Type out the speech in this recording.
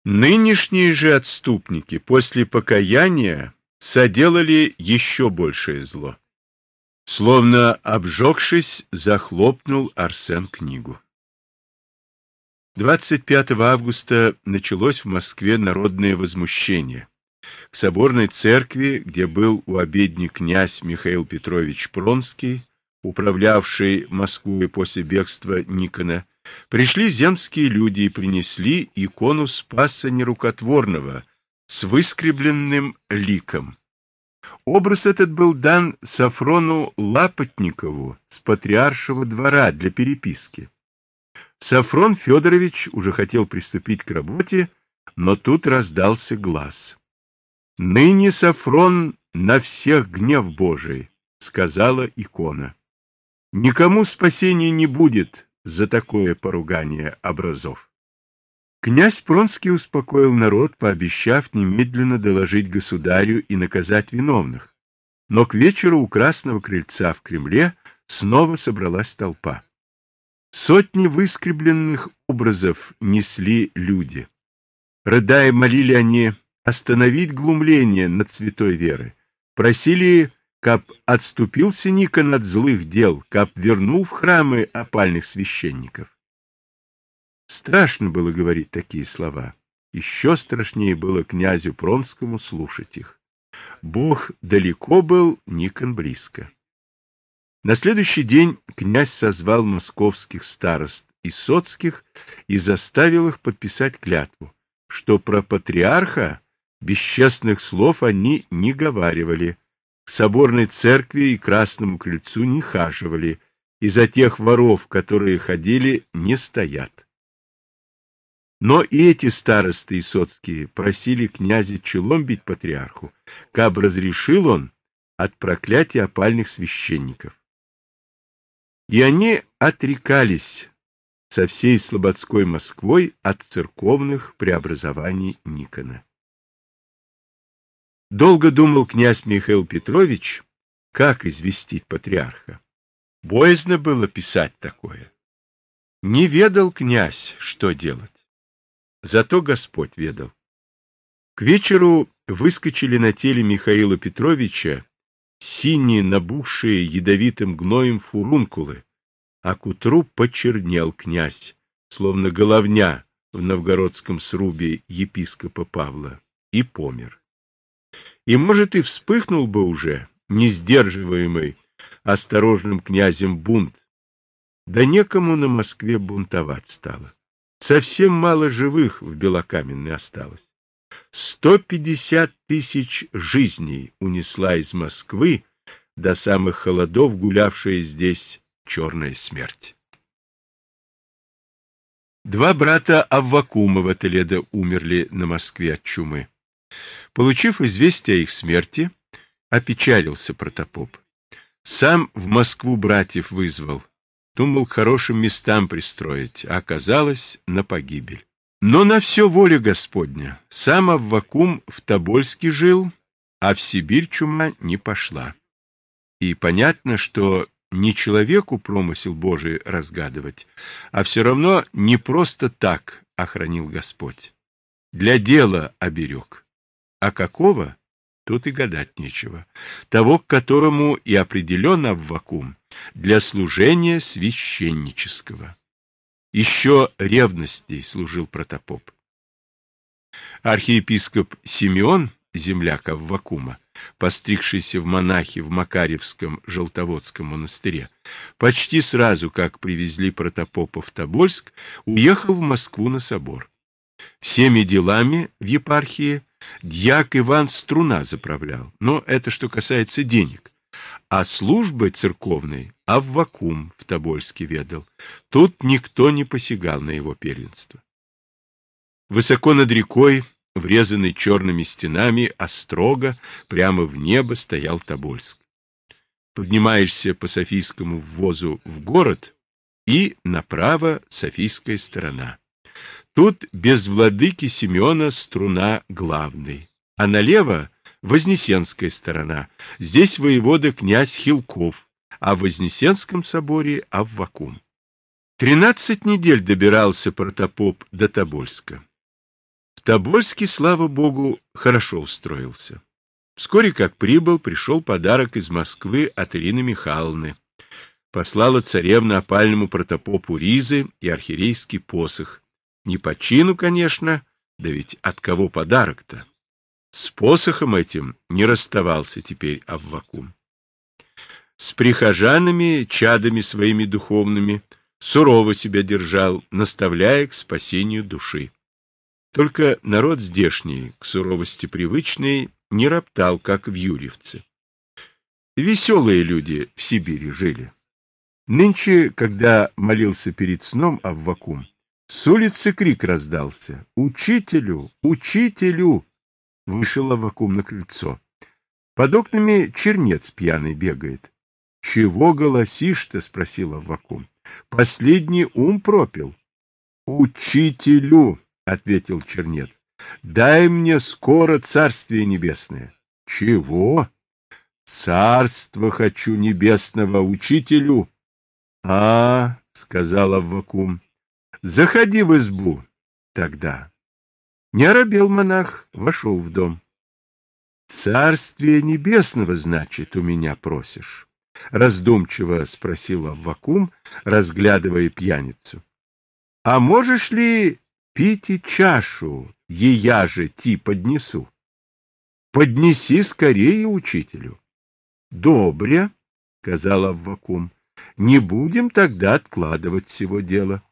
Нынешние же отступники после покаяния соделали еще большее зло. Словно обжегшись, захлопнул Арсен книгу. 25 августа началось в Москве народное возмущение. К соборной церкви, где был у обедни князь Михаил Петрович Пронский, управлявший Москвой после бегства Никона, пришли земские люди и принесли икону Спаса Нерукотворного с выскребленным ликом. Образ этот был дан Сафрону Лапотникову с патриаршего двора для переписки. Сафрон Федорович уже хотел приступить к работе, но тут раздался глас. «Ныне, Сафрон, на всех гнев Божий», — сказала икона. «Никому спасения не будет за такое поругание образов». Князь Пронский успокоил народ, пообещав немедленно доложить государю и наказать виновных. Но к вечеру у Красного крыльца в Кремле снова собралась толпа. Сотни выскребленных образов несли люди. Рыдая, молили они остановить глумление над святой верой, просили, каб отступился Никон от злых дел, каб вернул в храмы опальных священников. Страшно было говорить такие слова. Еще страшнее было князю Пронскому слушать их. Бог далеко был, Никон близко. На следующий день князь созвал московских старост и соцких и заставил их подписать клятву, что про патриарха бесчестных слов они не говаривали, к соборной церкви и Красному крыльцу не хаживали, и за тех воров, которые ходили, не стоят. Но и эти старосты и соцкие просили князя челом бить патриарху, каб разрешил он от проклятия опальных священников. И они отрекались со всей слободской Москвой от церковных преобразований Никона. Долго думал князь Михаил Петрович, как известить патриарха. Боязно было писать такое. Не ведал князь, что делать. Зато Господь ведал. К вечеру выскочили на теле Михаила Петровича синие, набухшие ядовитым гноем фурункулы, а к утру почернел князь, словно головня в новгородском срубе епископа Павла, и помер. И, может, и вспыхнул бы уже, не сдерживаемый осторожным князем бунт, да некому на Москве бунтовать стало. Совсем мало живых в Белокаменной осталось. 150 тысяч жизней унесла из Москвы до самых холодов гулявшая здесь черная смерть. Два брата Аввакумова Толедо умерли на Москве от чумы. Получив известие о их смерти, опечалился протопоп. Сам в Москву братьев вызвал. Думал к хорошим местам пристроить, а оказалось на погибель. Но на все воля Господня. Сам Аввакум в Тобольске жил, а в Сибирь чума не пошла. И понятно, что не человеку промысел Божий разгадывать, а все равно не просто так охранил Господь. Для дела оберег. А какого? Тут и гадать нечего. Того, к которому и определен Аввакум, для служения священнического. Еще ревностей служил протопоп. Архиепископ Симеон, земляк Аввакума, постригшийся в монахи в Макарьевском Желтоводском монастыре, почти сразу, как привезли протопопа в Тобольск, уехал в Москву на собор. Всеми делами в епархии дьяк Иван Струна заправлял, но это что касается денег. А службой церковной Аввакум в Тобольске ведал. Тут никто не посягал на его первенство. Высоко над рекой, врезанный черными стенами, острого, прямо в небо стоял Тобольск. Поднимаешься по Софийскому ввозу в город, и направо Софийская сторона. Тут без владыки Симеона Струна главный, а налево Вознесенская сторона. Здесь воевода князь Хилков, а в Вознесенском соборе Аввакум. 13 недель добирался протопоп до Тобольска. Тобольский, слава богу, хорошо устроился. Вскоре, как прибыл, пришел подарок из Москвы от Ирины Михайловны. Послала царевна опальному протопопу ризы и архиерейский посох. Не по чину, конечно, да ведь от кого подарок-то? С посохом этим не расставался теперь Аввакум. С прихожанами, чадами своими духовными, сурово себя держал, наставляя к спасению души. Только народ здешний, к суровости привычный, не роптал, как в Юрьевце. Веселые люди в Сибири жили. Нынче, когда молился перед сном Аввакум, с улицы крик раздался: «Учителю! Учителю!» Вышел Аввакум на крыльцо. Под окнами чернец пьяный бегает. — Чего голосишь-то? — спросил Аввакум. — Последний ум пропил. — Учителю! — ответил чернец. — Дай мне скоро царствие небесное. — Чего? — Царство хочу небесного, учителю. — сказал Аввакум. — Заходи в избу тогда. Не оробел монах, вошел в дом. — Царствие небесного, значит, у меня просишь? — раздумчиво спросил Аввакум, разглядывая пьяницу. — А можешь ли пить и чашу, ея же ти поднесу? — Поднеси скорее учителю. — Добре, — сказал Аввакум, — не будем тогда откладывать сего дела.